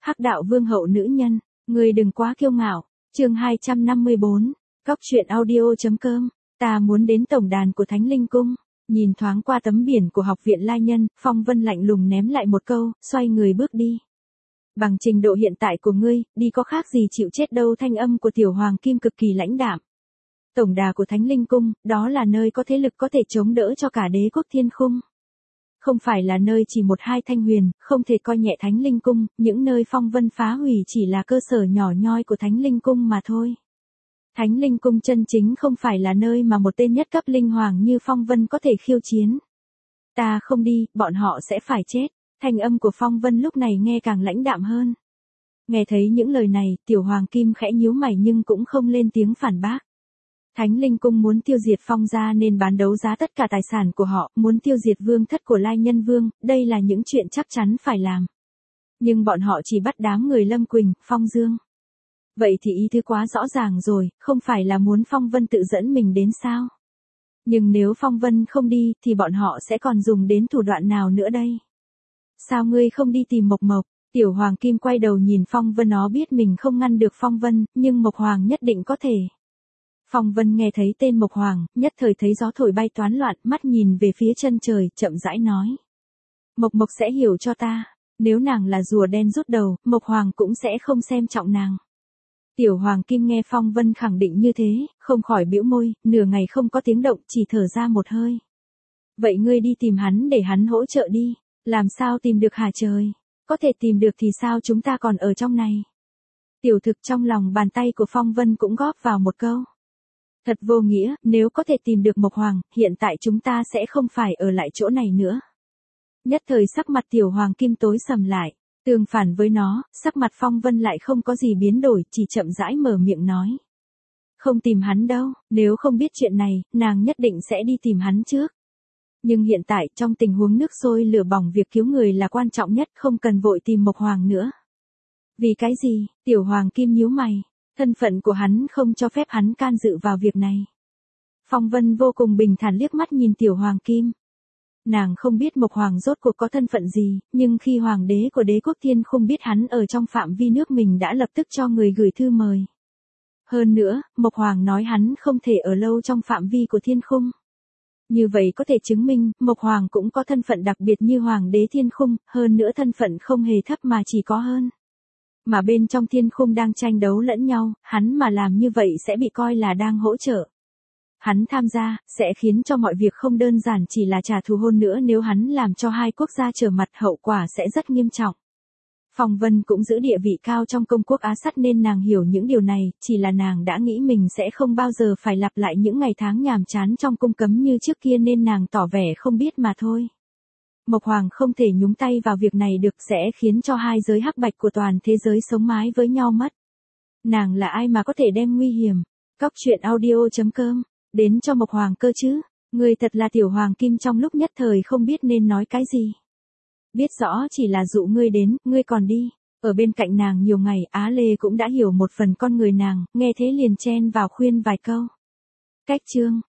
Hắc đạo vương hậu nữ nhân, ngươi đừng quá kiêu ngạo. Chương 254, Cóc truyện audio.com. Ta muốn đến tổng đàn của Thánh Linh Cung. Nhìn thoáng qua tấm biển của học viện Lai Nhân, Phong Vân lạnh lùng ném lại một câu, xoay người bước đi. Bằng trình độ hiện tại của ngươi, đi có khác gì chịu chết đâu. Thanh âm của Tiểu Hoàng Kim cực kỳ lãnh đạm. Tổng đà của Thánh Linh Cung, đó là nơi có thế lực có thể chống đỡ cho cả đế quốc thiên khung. Không phải là nơi chỉ một hai thanh huyền, không thể coi nhẹ Thánh Linh Cung, những nơi Phong Vân phá hủy chỉ là cơ sở nhỏ nhoi của Thánh Linh Cung mà thôi. Thánh Linh Cung chân chính không phải là nơi mà một tên nhất cấp linh hoàng như Phong Vân có thể khiêu chiến. Ta không đi, bọn họ sẽ phải chết. Thanh âm của Phong Vân lúc này nghe càng lãnh đạm hơn. Nghe thấy những lời này, Tiểu Hoàng Kim khẽ nhíu mày nhưng cũng không lên tiếng phản bác. Thánh Linh Cung muốn tiêu diệt Phong gia nên bán đấu giá tất cả tài sản của họ, muốn tiêu diệt vương thất của Lai Nhân Vương, đây là những chuyện chắc chắn phải làm. Nhưng bọn họ chỉ bắt đám người Lâm Quỳnh, Phong Dương. Vậy thì ý thứ quá rõ ràng rồi, không phải là muốn Phong Vân tự dẫn mình đến sao? Nhưng nếu Phong Vân không đi thì bọn họ sẽ còn dùng đến thủ đoạn nào nữa đây? Sao ngươi không đi tìm Mộc Mộc? Tiểu Hoàng Kim quay đầu nhìn Phong Vân, nó biết mình không ngăn được Phong Vân, nhưng Mộc Hoàng nhất định có thể. Phong Vân nghe thấy tên Mộc Hoàng, nhất thời thấy gió thổi bay toán loạn, mắt nhìn về phía chân trời, chậm rãi nói. Mộc Mộc sẽ hiểu cho ta, nếu nàng là rùa đen rút đầu, Mộc Hoàng cũng sẽ không xem trọng nàng. Tiểu Hoàng Kim nghe Phong Vân khẳng định như thế, không khỏi bĩu môi, nửa ngày không có tiếng động, chỉ thở ra một hơi. Vậy ngươi đi tìm hắn để hắn hỗ trợ đi, làm sao tìm được hả trời? Có thể tìm được thì sao chúng ta còn ở trong này? Tiểu Thực trong lòng bàn tay của Phong Vân cũng góp vào một câu. Thật vô nghĩa, nếu có thể tìm được Mộc Hoàng, hiện tại chúng ta sẽ không phải ở lại chỗ này nữa. Nhất thời sắc mặt Tiểu Hoàng Kim tối sầm lại, tương phản với nó, sắc mặt Phong Vân lại không có gì biến đổi, chỉ chậm rãi mở miệng nói. Không tìm hắn đâu, nếu không biết chuyện này, nàng nhất định sẽ đi tìm hắn trước. Nhưng hiện tại, trong tình huống nước sôi lửa bỏng, việc cứu người là quan trọng nhất, không cần vội tìm Mộc Hoàng nữa. Vì cái gì? Tiểu Hoàng Kim nhíu mày. Thân phận của hắn không cho phép hắn can dự vào việc này. Phong Vân vô cùng bình thản liếc mắt nhìn Tiểu Hoàng Kim. Nàng không biết Mộc Hoàng rốt cuộc có thân phận gì, nhưng khi Hoàng đế của đế quốc thiên khung biết hắn ở trong phạm vi nước mình đã lập tức cho người gửi thư mời. Hơn nữa, Mộc Hoàng nói hắn không thể ở lâu trong phạm vi của thiên khung. Như vậy có thể chứng minh, Mộc Hoàng cũng có thân phận đặc biệt như Hoàng đế thiên khung, hơn nữa thân phận không hề thấp mà chỉ có hơn. Mà bên trong thiên khung đang tranh đấu lẫn nhau, hắn mà làm như vậy sẽ bị coi là đang hỗ trợ. Hắn tham gia, sẽ khiến cho mọi việc không đơn giản chỉ là trả thù, hơn nữa nếu hắn làm cho hai quốc gia trở mặt hậu quả sẽ rất nghiêm trọng. Phong Vân cũng giữ địa vị cao trong công quốc Á Sắt nên nàng hiểu những điều này, chỉ là nàng đã nghĩ mình sẽ không bao giờ phải lặp lại những ngày tháng nhàm chán trong cung cấm như trước kia nên nàng tỏ vẻ không biết mà thôi. Mộc Hoàng không thể nhúng tay vào việc này được, sẽ khiến cho hai giới hắc bạch của toàn thế giới sống mái với nhau mất. Nàng là ai mà có thể đem nguy hiểm? Cóc truyện audio.com, đến cho Mộc Hoàng cơ chứ? Người thật là Tiểu Hoàng Kim trong lúc nhất thời không biết nên nói cái gì. Biết rõ chỉ là dụ ngươi đến, ngươi còn đi. Ở bên cạnh nàng nhiều ngày, Á Lê cũng đã hiểu một phần con người nàng, nghe thế liền chen vào khuyên vài câu. Cách chương.